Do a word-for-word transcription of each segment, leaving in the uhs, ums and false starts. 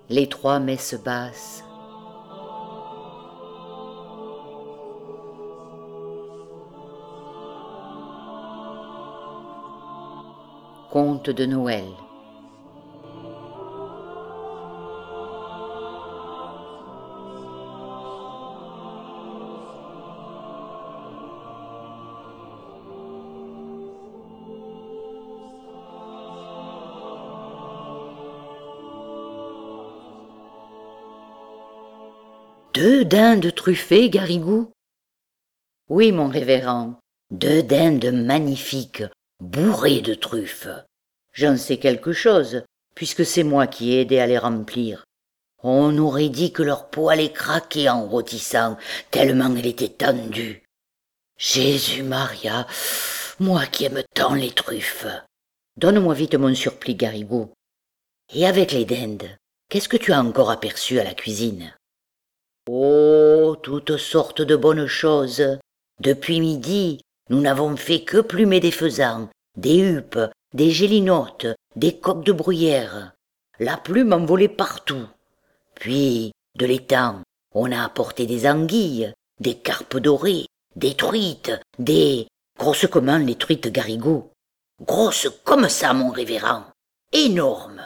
les trois messes basses. Conte de Noël. Deux dindes truffées, Garrigou? Oui, mon révérend, deux dindes magnifiques, bourrées de truffes. J'en sais quelque chose, puisque c'est moi qui ai aidé à les remplir. On aurait dit que leur peau allait craquer en rôtissant, tellement elle était tendue. Jésus Maria, moi qui aime tant les truffes. Donne-moi vite mon surplis, Garrigou. Et avec les dindes, qu'est-ce que tu as encore aperçu à la cuisine? Oh, toutes sortes de bonnes choses. Depuis midi, nous n'avons fait que plumer des faisans, des huppes, des gélinottes, des coqs de bruyère. La plume en volait partout. Puis, de l'étang, on a apporté des anguilles, des carpes dorées, des truites, des... Grosses comment les truites, Garrigou? Grosses comme ça, mon révérend. Énormes.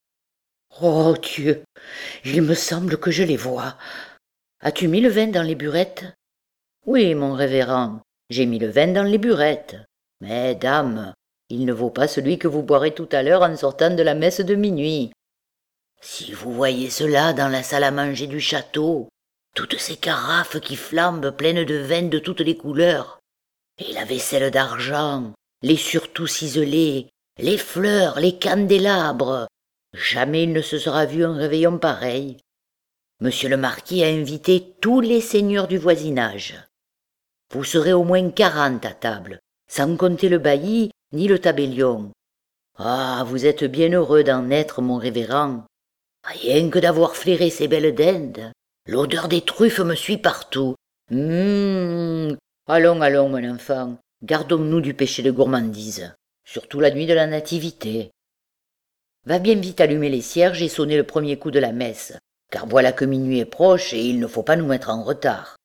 Oh Dieu, il me semble que je les vois. As-tu mis le vin dans les burettes? Oui, mon révérend, j'ai mis le vin dans les burettes. Mais, dame, il ne vaut pas celui que vous boirez tout à l'heure en sortant de la messe de minuit. Si vous voyez cela dans la salle à manger du château, toutes ces carafes qui flambent pleines de vin de toutes les couleurs, et la vaisselle d'argent, les surtouts ciselés, les fleurs, les candélabres, jamais il ne se sera vu un réveillon pareil. Monsieur le marquis a invité tous les seigneurs du voisinage. Vous serez au moins quarante à table, sans compter le bailli ni le tabellion. Ah, vous êtes bien heureux d'en être, mon révérend. Rien que d'avoir flairé ces belles dindes, l'odeur des truffes me suit partout. Hum, allons, allons, mon enfant, gardons-nous du péché de gourmandise, surtout la nuit de la nativité. Va bien vite allumer les cierges et sonner le premier coup de la messe, car voilà que minuit est proche et il ne faut pas nous mettre en retard.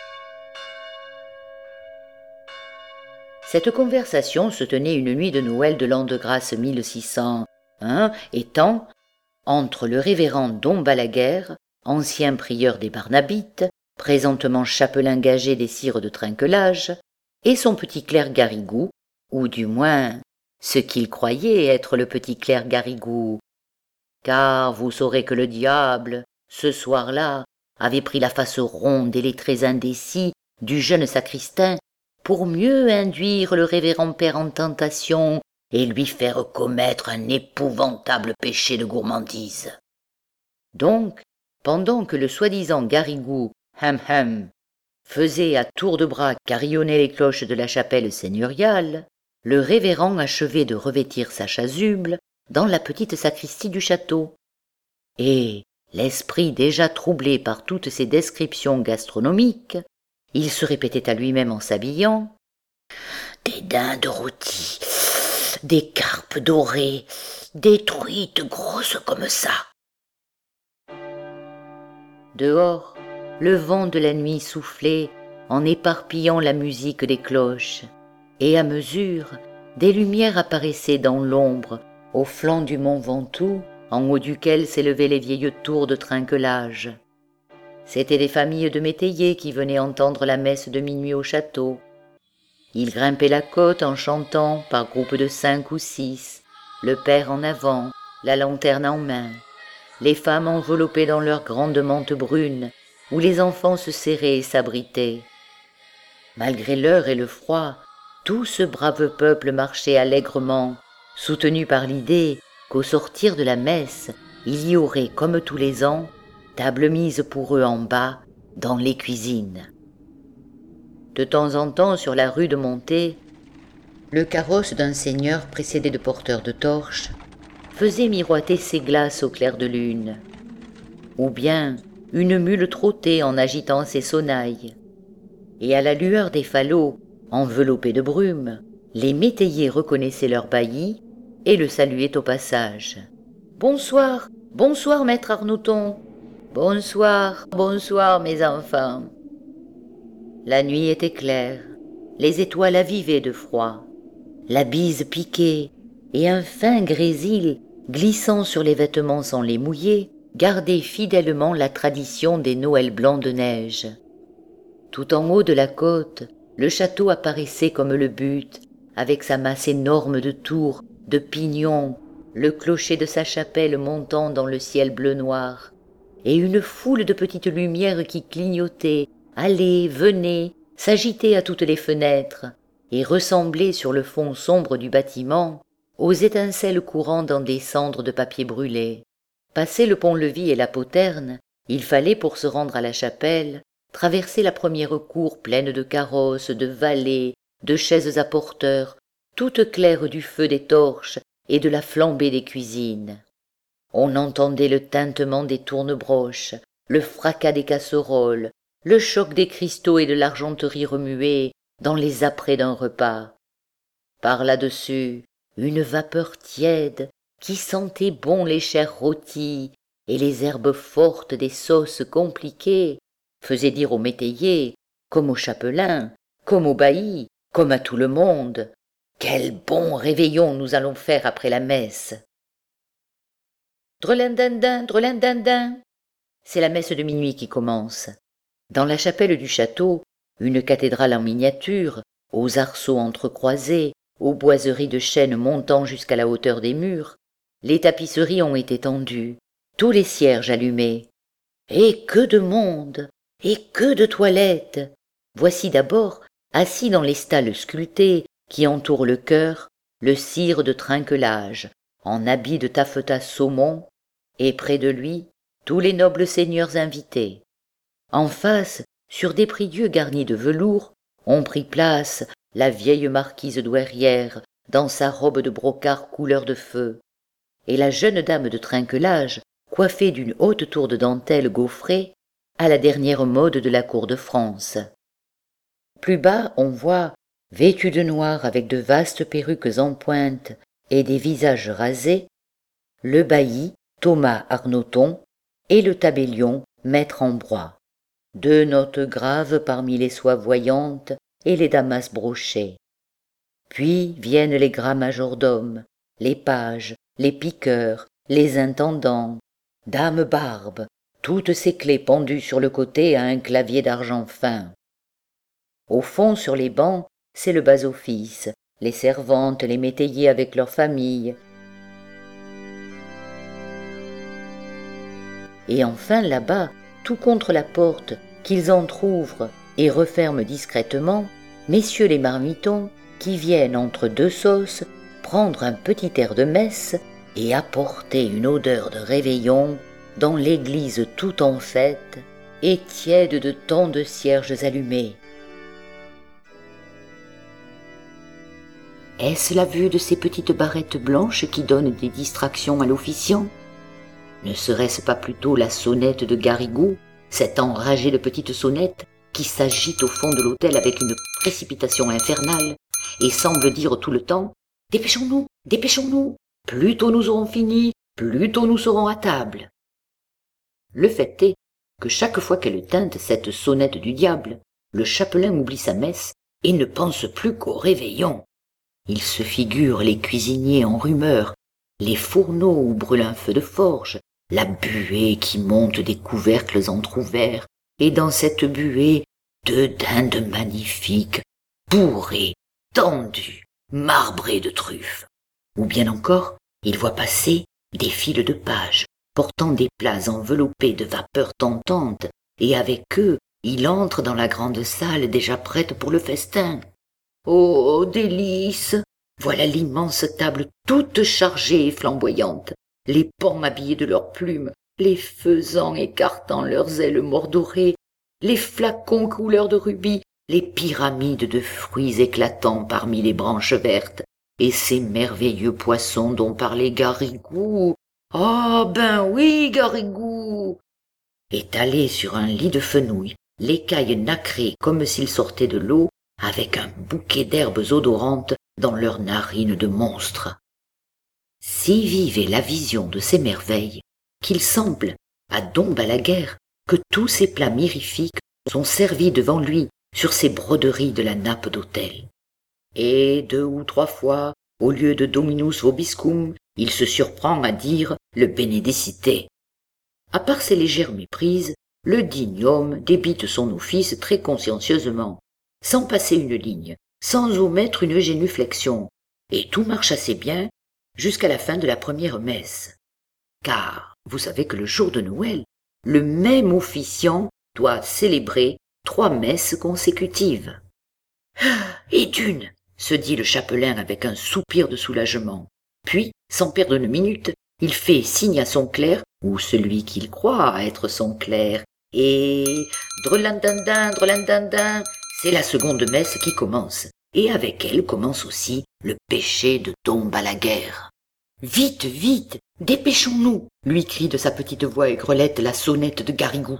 Cette conversation se tenait une nuit de Noël de l'an de grâce mille six cent un, étant entre le révérend Dom Balaguer, ancien prieur des Barnabites, présentement chapelain gagé des sires de Trinquelage, et son petit clerc Garrigou, ou du moins ce qu'il croyait être le petit clerc Garrigou, car vous saurez que le diable, ce soir-là, avait pris la face ronde et les traits indécis du jeune sacristain pour mieux induire le révérend père en tentation et lui faire commettre un épouvantable péché de gourmandise. Donc, pendant que le soi-disant Garrigou, ham ham, faisait à tour de bras carillonner les cloches de la chapelle seigneuriale, le révérend achevait de revêtir sa chasuble dans la petite sacristie du château. Et, l'esprit déjà troublé par toutes ces descriptions gastronomiques, il se répétait à lui-même en s'habillant « Des dindes rôties, des carpes dorées, des truites grosses comme ça. » Dehors, le vent de la nuit soufflait en éparpillant la musique des cloches, et à mesure, des lumières apparaissaient dans l'ombre, au flanc du mont Ventoux, en haut duquel s'élevaient les vieilles tours de Trinquelage. C'étaient des familles de métayers qui venaient entendre la messe de minuit au château. Ils grimpaient la côte en chantant par groupes de cinq ou six, le père en avant, la lanterne en main, les femmes enveloppées dans leurs grandes mantes brunes, où les enfants se serraient et s'abritaient. Malgré l'heure et le froid, tout ce brave peuple marchait allègrement, soutenu par l'idée qu'au sortir de la messe, il y aurait, comme tous les ans, table mise pour eux en bas, dans les cuisines. De temps en temps, sur la rue de montée, le carrosse d'un seigneur précédé de porteurs de torches faisait miroiter ses glaces au clair de lune, ou bien une mule trottait en agitant ses sonnailles, et à la lueur des falots enveloppés de brume, les métayers reconnaissaient leur bailli et le saluaient au passage. « Bonsoir, Bonsoir, maître Arnouton. Bonsoir, bonsoir, mes enfants. La nuit était claire, les étoiles avivaient de froid, la bise piquait, et un fin grésil, glissant sur les vêtements sans les mouiller, gardait fidèlement la tradition des Noëls blancs de neige. Tout en haut de la côte, le château apparaissait comme le but, avec sa masse énorme de tours, de pignons, le clocher de sa chapelle montant dans le ciel bleu-noir, et une foule de petites lumières qui clignotaient, allaient, venaient, s'agitaient à toutes les fenêtres, et ressemblaient sur le fond sombre du bâtiment aux étincelles courant dans des cendres de papier brûlé. Passé le pont-levis et la poterne, il fallait, pour se rendre à la chapelle, traverser la première cour pleine de carrosses, de valets, de chaises à porteurs, toutes claires du feu des torches et de la flambée des cuisines. On entendait le tintement des tournebroches, le fracas des casseroles, le choc des cristaux et de l'argenterie remuée dans les apprêts d'un repas. Par là-dessus, une vapeur tiède qui sentait bon les chairs rôties et les herbes fortes des sauces compliquées faisait dire au métayer, comme au chapelain, comme au bailli, comme à tout le monde, « Quel bon réveillon nous allons faire après la messe !» Drelindindin, drelindindin. C'est la messe de minuit qui commence. Dans la chapelle du château, une cathédrale en miniature, aux arceaux entrecroisés, aux boiseries de chêne montant jusqu'à la hauteur des murs, les tapisseries ont été tendues, tous les cierges allumés. Et que de monde! Et que de toilettes! Voici d'abord, assis dans les stalles sculptées qui entourent le chœur, le sire de trinquelage, en habit de taffetas saumon, et près de lui, tous les nobles seigneurs invités. En face, sur des prie-dieu garnis de velours, ont pris place la vieille marquise douairière dans sa robe de brocart couleur de feu, et la jeune dame de trinquelage, coiffée d'une haute tour de dentelle gaufrée, à la dernière mode de la cour de France. Plus bas, on voit, vêtus de noir avec de vastes perruques en pointe et des visages rasés, le bailli Thomas Arnauton et le tabellion Maître Ambroise, deux notes graves parmi les soies voyantes et les damas brochés. Puis viennent les gras majordomes, les pages, les piqueurs, les intendants, dames barbes, toutes ces clés pendues sur le côté à un clavier d'argent fin. Au fond, sur les bancs, c'est le bas-office, les servantes, les métayers avec leurs familles. Et enfin, là-bas, tout contre la porte, qu'ils entr'ouvrent et referment discrètement, messieurs les marmitons, qui viennent entre deux sauces prendre un petit air de messe et apporter une odeur de réveillon dans l'église tout en fête et tiède de tant de cierges allumés. Est-ce la vue de ces petites barrettes blanches qui donnent des distractions à l'officiant? Ne serait-ce pas plutôt la sonnette de Garrigou, cette enragée de petite sonnette qui s'agite au fond de l'hôtel avec une précipitation infernale et semble dire tout le temps « Dépêchons-nous, dépêchons-nous, plus tôt nous aurons fini, plus tôt nous serons à table ». Le fait est que chaque fois qu'elle tinte cette sonnette du diable, le chapelain oublie sa messe et ne pense plus qu'au réveillon. Il se figure les cuisiniers en rumeur, les fourneaux où brûle un feu de forge, la buée qui monte des couvercles entr'ouverts, et dans cette buée, deux dindes magnifiques, bourrées, tendues, marbrées de truffes. Ou bien encore, il voit passer des files de pages, portant des plats enveloppés de vapeurs tentantes, et avec eux, il entre dans la grande salle déjà prête pour le festin. Oh, délices! Voilà l'immense table toute chargée et flamboyante, les pommes habillés de leurs plumes, les faisans écartant leurs ailes mordorées, les flacons couleur de rubis, les pyramides de fruits éclatants parmi les branches vertes, et ces merveilleux poissons dont parlait Garrigou. Ah ben oui, Garrigou! Étalés sur un lit de fenouil, l'écaille nacrée comme s'ils sortaient de l'eau, avec un bouquet d'herbes odorantes dans leurs narines de monstres. Si vive est la vision de ces merveilles qu'il semble à Dom Balaguère que tous ces plats mirifiques sont servis devant lui sur ces broderies de la nappe d'autel. Et deux ou trois fois, au lieu de Dominus vobiscum, il se surprend à dire le Benedicite. À part ces légères méprises, le digne homme débite son office très consciencieusement, sans passer une ligne, sans omettre une génuflexion, et tout marche assez bien jusqu'à la fin de la première messe. Car vous savez que le jour de Noël, le même officiant doit célébrer trois messes consécutives. « Et d'une !» se dit le chapelain avec un soupir de soulagement. Puis, sans perdre une minute, il fait signe à son clerc, ou celui qu'il croit être son clerc, et drelandandin, drelandandin, c'est la seconde messe qui commence, et avec elle commence aussi le péché de Dom Balaguère. « Vite, vite, dépêchons-nous » lui crie de sa petite voix aigrelette la sonnette de Garrigou.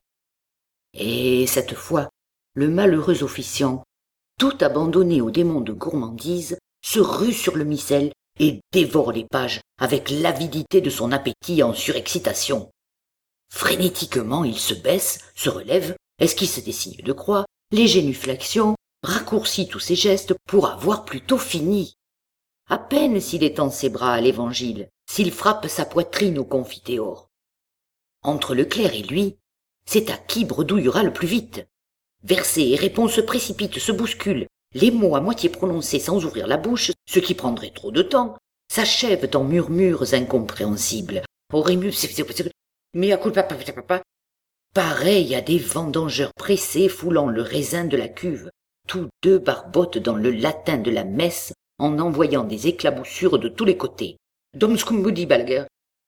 Et cette fois, le malheureux officiant, tout abandonné au démon de gourmandise, se rue sur le missel et dévore les pages avec l'avidité de son appétit en surexcitation. Frénétiquement, il se baisse, se relève, esquisse des signes de croix, les génuflexions, raccourcit tous ses gestes pour avoir plutôt fini. À peine s'il étend ses bras à l'évangile, s'il frappe sa poitrine au confiteor. Entre le clerc et lui, c'est à qui bredouillera le plus vite. Versets et réponses se précipitent, se bousculent, les mots à moitié prononcés sans ouvrir la bouche, ce qui prendrait trop de temps, s'achèvent en murmures incompréhensibles. Oremus, mea culpa, papa, pareil à des vendangeurs pressés foulant le raisin de la cuve, tous deux barbotent dans le latin de la messe en envoyant des éclaboussures de tous les côtés. Dom scumbudi Balaguère,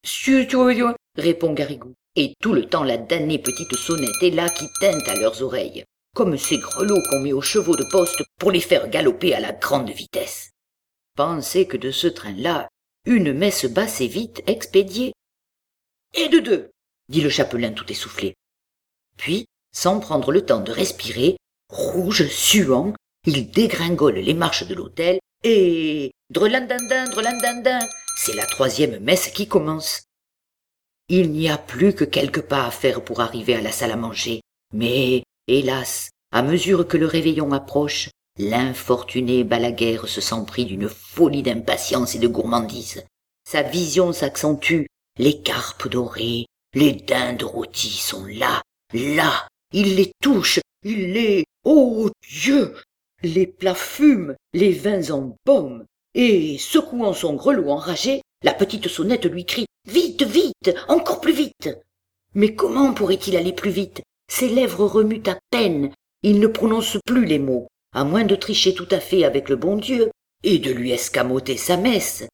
répond Garrigou, et tout le temps la damnée petite sonnette est là qui tinte à leurs oreilles, comme ces grelots qu'on met aux chevaux de poste pour les faire galoper à la grande vitesse. Pensez que de ce train-là, une messe basse et vite expédiée. Et de deux, dit le chapelain tout essoufflé. Puis, sans prendre le temps de respirer, rouge, suant, il dégringole les marches de l'autel et drelandandin, drelandandin, c'est la troisième messe qui commence. Il n'y a plus que quelques pas à faire pour arriver à la salle à manger, mais, hélas, à mesure que le réveillon approche, l'infortuné Balaguère se sent pris d'une folie d'impatience et de gourmandise. Sa vision s'accentue, les carpes dorées, les dindes rôties sont là, là, il les touche, il les... Oh Dieu! Les plats fument, les vins embaument, et, secouant son grelot enragé, la petite sonnette lui crie « Vite, vite, encore plus vite !» Mais comment pourrait-il aller plus vite? Ses lèvres remuent à peine, il ne prononce plus les mots, à moins de tricher tout à fait avec le bon Dieu et de lui escamoter sa messe.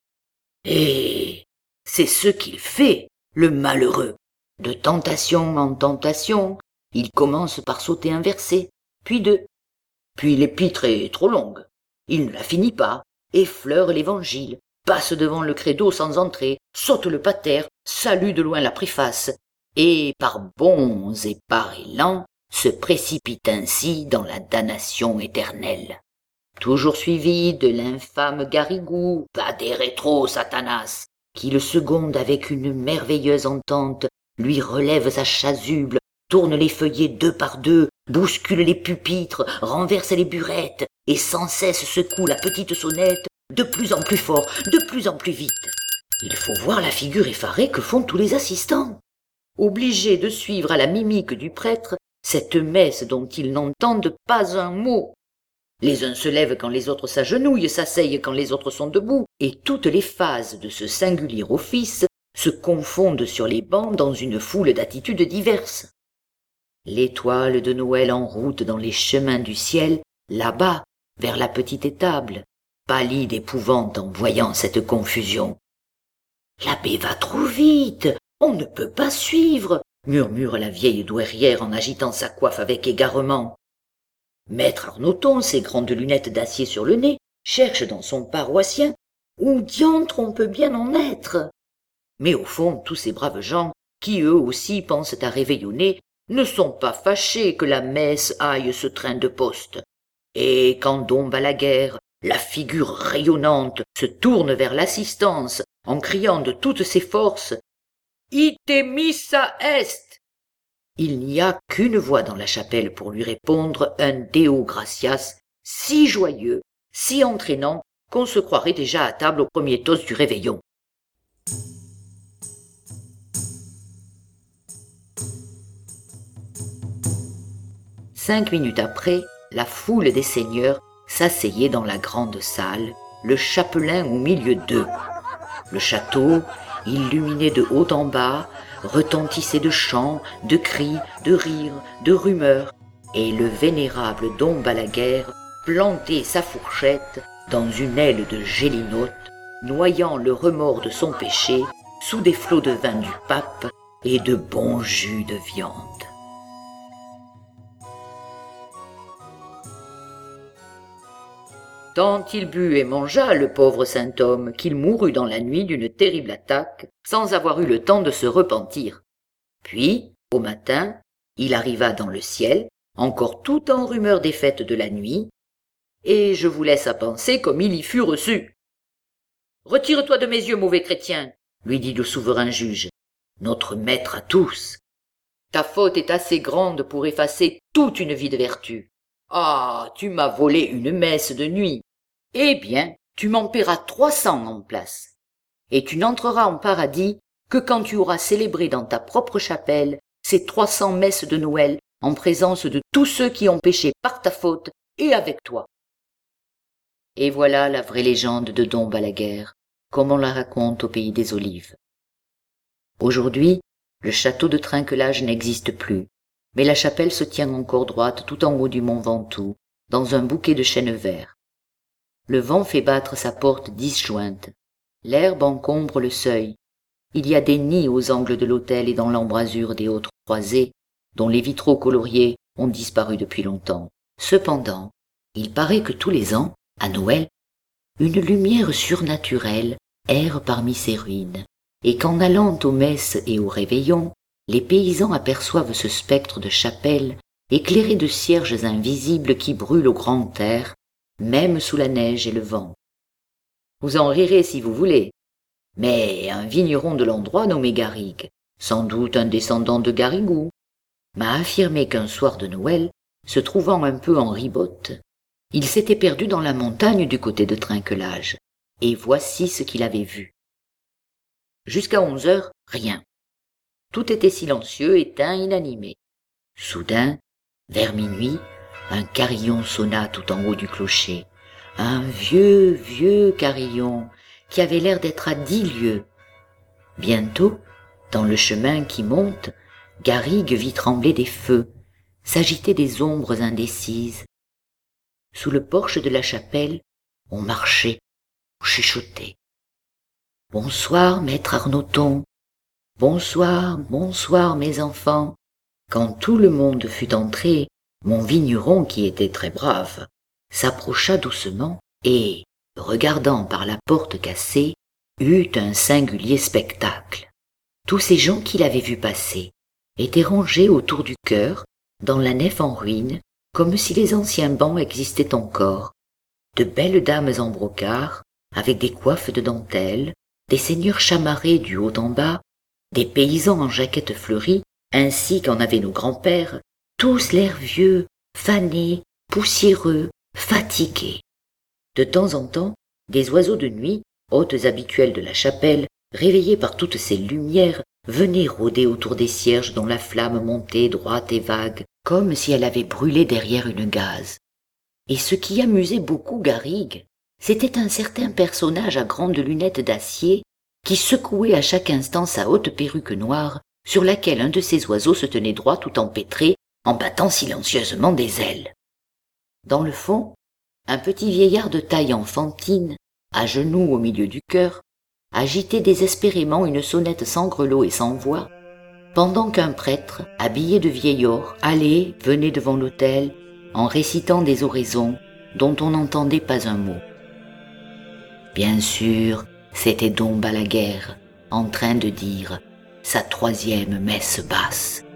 Et c'est ce qu'il fait, le malheureux. De tentation en tentation, il commence par sauter un verset, puis deux. Puis l'épître est trop longue. Il ne la finit pas, effleure l'évangile, passe devant le credo sans entrer, saute le pater, salue de loin la préface, et par bons et par élans, se précipite ainsi dans la damnation éternelle. Toujours suivi de l'infâme Garrigou, va des rétro Satanas, qui le seconde avec une merveilleuse entente, lui relève sa chasuble, tourne les feuillets deux par deux, bouscule les pupitres, renverse les burettes, et sans cesse secoue la petite sonnette, de plus en plus fort, de plus en plus vite. Il faut voir la figure effarée que font tous les assistants. Obligés de suivre à la mimique du prêtre cette messe dont ils n'entendent pas un mot. Les uns se lèvent quand les autres s'agenouillent, s'asseyent quand les autres sont debout, et toutes les phases de ce singulier office se confondent sur les bancs dans une foule d'attitudes diverses. L'étoile de Noël en route dans les chemins du ciel, là-bas, vers la petite étable, pâlit d'épouvante en voyant cette confusion. « L'abbé va trop vite, on ne peut pas suivre !» murmure la vieille douairière en agitant sa coiffe avec égarement. Maître Arnoton, ses grandes lunettes d'acier sur le nez, cherche dans son paroissien où diantre on peut bien en être. Mais au fond, tous ces braves gens, qui eux aussi pensent à réveillonner, ne sont pas fâchés que la messe aille ce train de poste. Et quand Dom Balaguère, la figure rayonnante, se tourne vers l'assistance en criant de toutes ses forces Ite missa est. Il n'y a qu'une voix dans la chapelle pour lui répondre, un Deo gratias si joyeux, si entraînant, qu'on se croirait déjà à table au premier toast du réveillon. Cinq minutes après, la foule des seigneurs s'asseyait dans la grande salle, le chapelain au milieu d'eux. Le château, illuminé de haut en bas, retentissait de chants, de cris, de rires, de rumeurs, et le vénérable Dom Balaguer plantait sa fourchette dans une aile de gélinote, noyant le remords de son péché sous des flots de vin du pape et de bons jus de viande. Tant il but et mangea, le pauvre saint homme, qu'il mourut dans la nuit d'une terrible attaque, sans avoir eu le temps de se repentir. Puis, au matin, il arriva dans le ciel, encore tout en rumeur des fêtes de la nuit, et je vous laisse à penser comme il y fut reçu. « Retire-toi de mes yeux, mauvais chrétien, » lui dit le souverain juge, notre maître à tous. Ta faute est assez grande pour effacer toute une vie de vertu. Ah, tu m'as volé une messe de nuit. Eh bien, tu m'en paieras trois cents en place. Et tu n'entreras en paradis que quand tu auras célébré dans ta propre chapelle ces trois cents messes de Noël en présence de tous ceux qui ont péché par ta faute et avec toi. Et voilà la vraie légende de Dom Balaguer, comme on la raconte au pays des Olives. Aujourd'hui, le château de Trinquelage n'existe plus, mais la chapelle se tient encore droite tout en haut du mont Ventoux, dans un bouquet de chênes verts. Le vent fait battre sa porte disjointe. L'herbe encombre le seuil. Il y a des nids aux angles de l'autel et dans l'embrasure des hautes croisées, dont les vitraux coloriés ont disparu depuis longtemps. Cependant, il paraît que tous les ans, à Noël, une lumière surnaturelle erre parmi ces ruines, et qu'en allant aux messes et aux réveillons, les paysans aperçoivent ce spectre de chapelle éclairé de cierges invisibles qui brûlent au grand air, même sous la neige et le vent. Vous en rirez si vous voulez, mais un vigneron de l'endroit nommé Garrigue, sans doute un descendant de Garrigou, m'a affirmé qu'un soir de Noël, se trouvant un peu en ribote, il s'était perdu dans la montagne du côté de Trinquelage, et voici ce qu'il avait vu. Jusqu'à onze heures, rien. Tout était silencieux, éteint, inanimé. Soudain, vers minuit, un carillon sonna tout en haut du clocher. Un vieux, vieux carillon qui avait l'air d'être à dix lieues. Bientôt, dans le chemin qui monte, Garrigue vit trembler des feux, s'agiter des ombres indécises. Sous le porche de la chapelle, on marchait, on chuchotait. « Bonsoir, maître Arnoton. Bonsoir, bonsoir, mes enfants. » Quand tout le monde fut entré, mon vigneron, qui était très brave, s'approcha doucement et, regardant par la porte cassée, eut un singulier spectacle. Tous ces gens qu'il avait vus passer étaient rangés autour du chœur, dans la nef en ruine, comme si les anciens bancs existaient encore. De belles dames en brocart, avec des coiffes de dentelle, des seigneurs chamarrés du haut en bas, des paysans en jaquettes fleuries, ainsi qu'en avaient nos grands-pères, tous l'air vieux, fanés, poussiéreux, fatigués. De temps en temps, des oiseaux de nuit, hôtes habituels de la chapelle, réveillés par toutes ces lumières, venaient rôder autour des cierges dont la flamme montait droite et vague, comme si elle avait brûlé derrière une gaze. Et ce qui amusait beaucoup Garrigue, c'était un certain personnage à grandes lunettes d'acier qui secouait à chaque instant sa haute perruque noire sur laquelle un de ces oiseaux se tenait droit tout empêtré en battant silencieusement des ailes. Dans le fond, un petit vieillard de taille enfantine, à genoux au milieu du chœur, agitait désespérément une sonnette sans grelot et sans voix, pendant qu'un prêtre, habillé de vieil or, allait, venait devant l'autel, en récitant des oraisons dont on n'entendait pas un mot. Bien sûr, c'était Dom Balaguer, en train de dire sa troisième messe basse.